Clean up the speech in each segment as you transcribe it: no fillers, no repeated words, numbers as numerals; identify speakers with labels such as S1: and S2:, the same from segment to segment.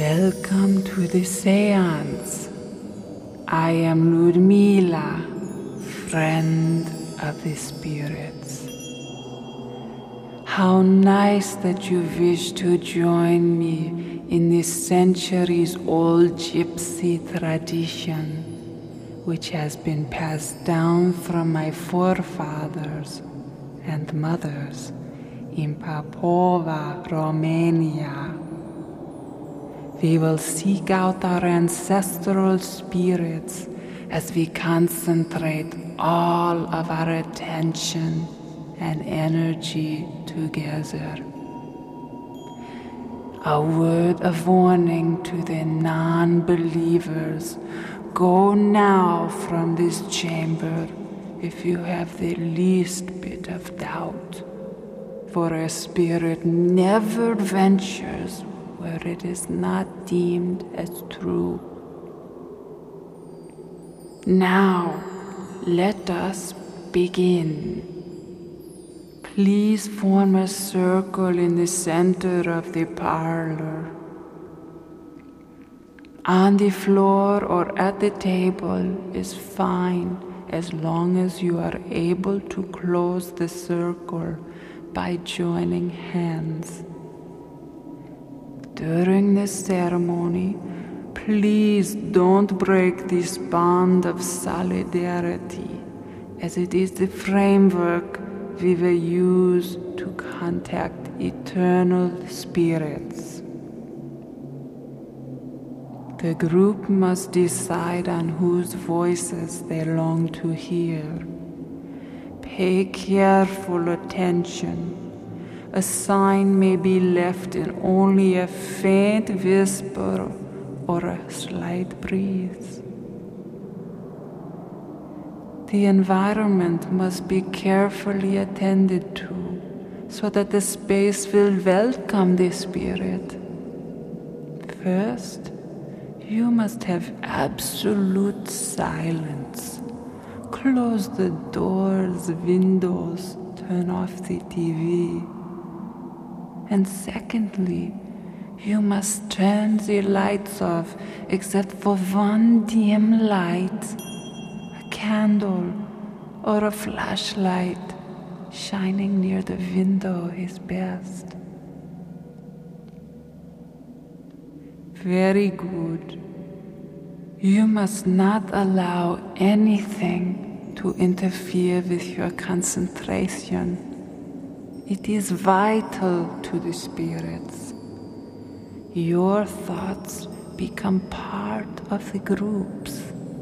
S1: Welcome to the seance. I am Ludmila, friend of the spirits. How nice that you wish to join me in this centuries-old gypsy tradition, which has been passed down from my forefathers and mothers in Papua, Romania. We will seek out our ancestral spirits as we concentrate all of our attention and energy together. A word of warning to the non-believers: go now from this chamber if you have the least bit of doubt, for a spirit never ventures where it is not deemed as true. Now, let us begin. Please form a circle in the center of the parlor. On the floor or at the table is fine, as long as you are able to close the circle by joining hands. During this ceremony, please don't break this bond of solidarity, as it is the framework we will use to contact eternal spirits. The group must decide on whose voices they long to hear. Pay careful attention. A sign may be left in only a faint whisper or a slight breeze. The environment must be carefully attended to so that the space will welcome the spirit. First, you must have absolute silence. Close the doors, windows, turn off the TV. And secondly, you must turn the lights off except for one dim light, a candle or a flashlight shining near the window is best. Very good. You must not allow anything to interfere with your concentration. It is vital to the spirits. Your thoughts become part of the group's.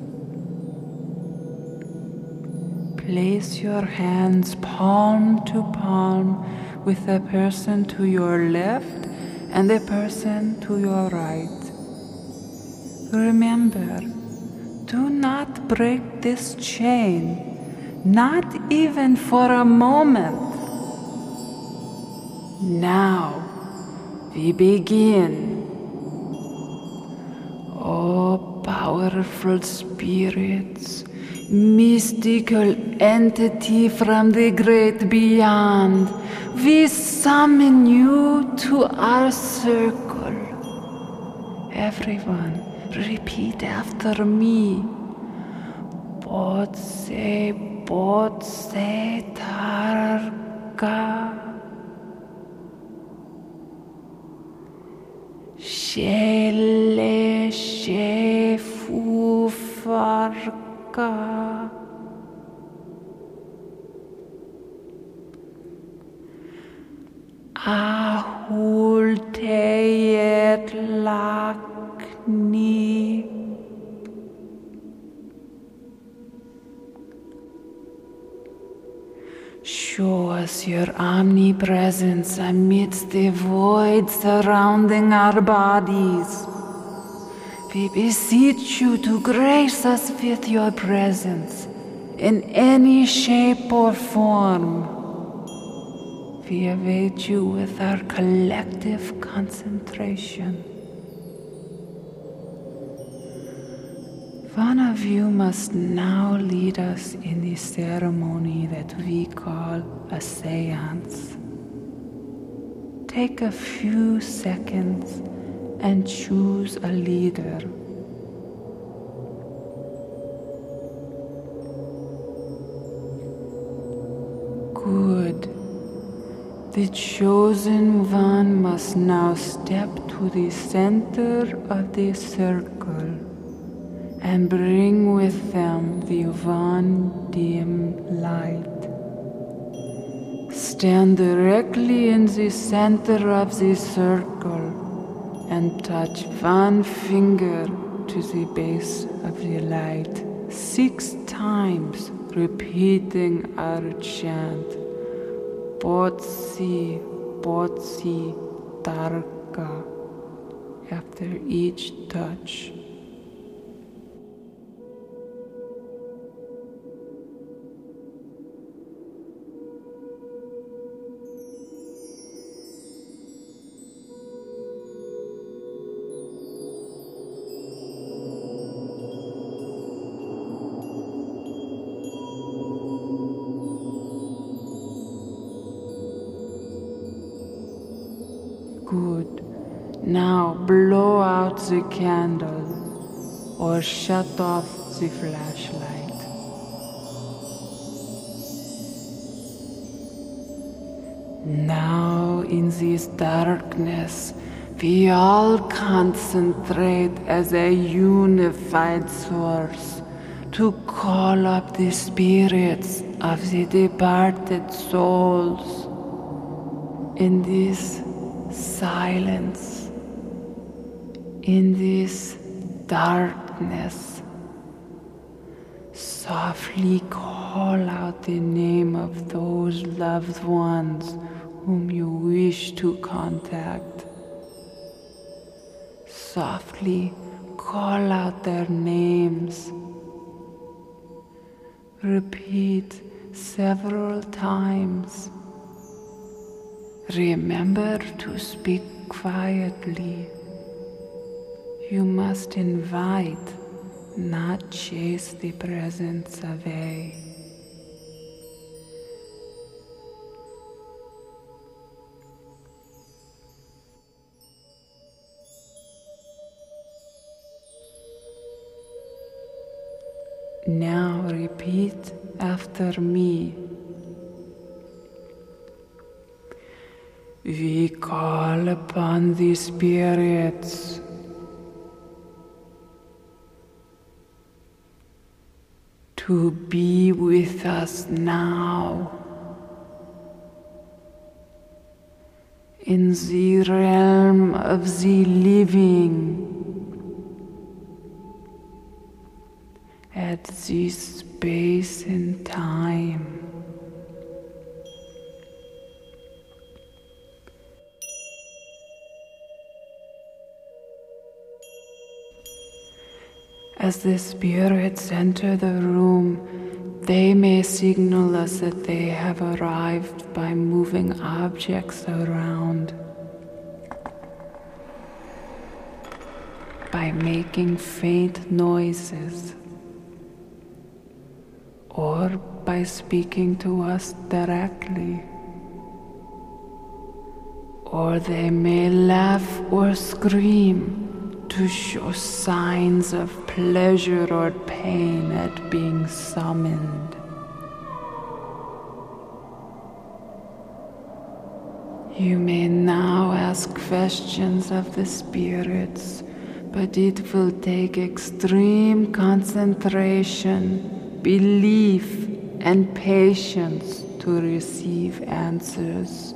S1: Place your hands palm to palm with the person to your left and the person to your right. Remember, do not break this chain, not even for a moment. Now, we begin. Oh, powerful spirits, mystical entity from the great beyond, we summon you to our circle. Everyone, repeat after me. Botse, botse, targa. Shele, shefu, farka. Ahul, teyet, lakni. Show us your omnipresence amidst the void surrounding our bodies. We beseech you to grace us with your presence in any shape or form. We await you with our collective concentration. One of you must now lead us in the ceremony that we call a seance. Take a few seconds and choose a leader. Good. The chosen one must now step to the center of the circle and bring with them the one dim light. Stand directly in the center of the circle and touch one finger to the base of the light 6 times, repeating our chant, Botsi, Botsi, Tarka, after each touch. Good. Now blow out the candle or shut off the flashlight. Now in this darkness, we all concentrate as a unified source to call up the spirits of the departed souls. In this silence, in this darkness, softly call out the name of those loved ones whom you wish to contact. Softly call out their names. Repeat several times. Remember to speak quietly. You must invite, not chase the presence away. Now repeat after me. We call upon the spirits to be with us now in the realm of the living, at this space and time. As the spirits enter the room, they may signal us that they have arrived by moving objects around, by making faint noises, or by speaking to us directly. Or they may laugh or scream to show signs of pleasure or pain at being summoned. You may now ask questions of the spirits, but it will take extreme concentration, belief, and patience to receive answers.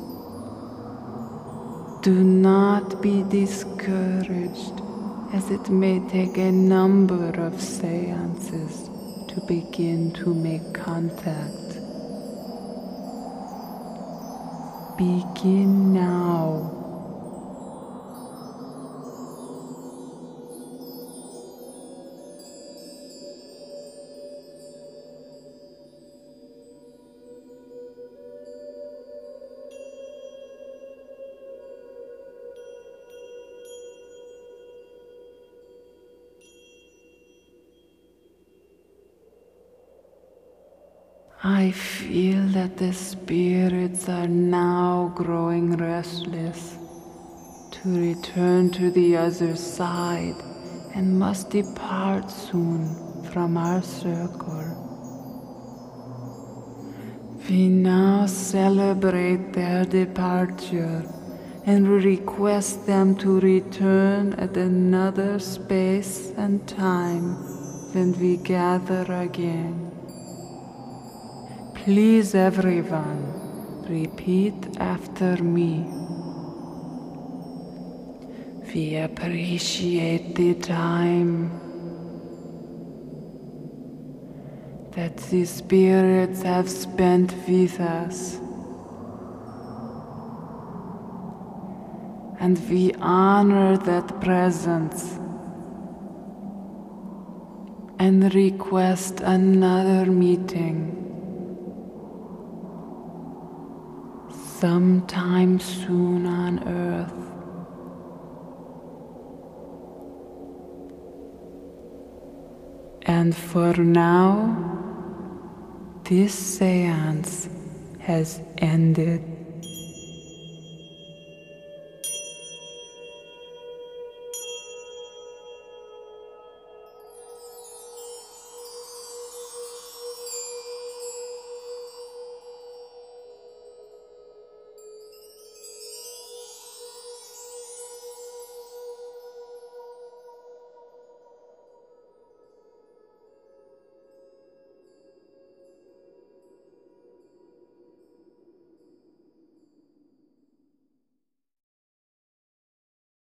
S1: Do not be discouraged, as it may take a number of seances to begin to make contact. Begin now. I feel that the spirits are now growing restless to to return to the other side and must depart soon from our circle. We now celebrate their departure and request them to return at another space and time when we gather again. Please, everyone, repeat after me. We appreciate the time that the spirits have spent with us, and we honor that presence and request another meeting sometime soon on Earth. And for now, this seance has ended.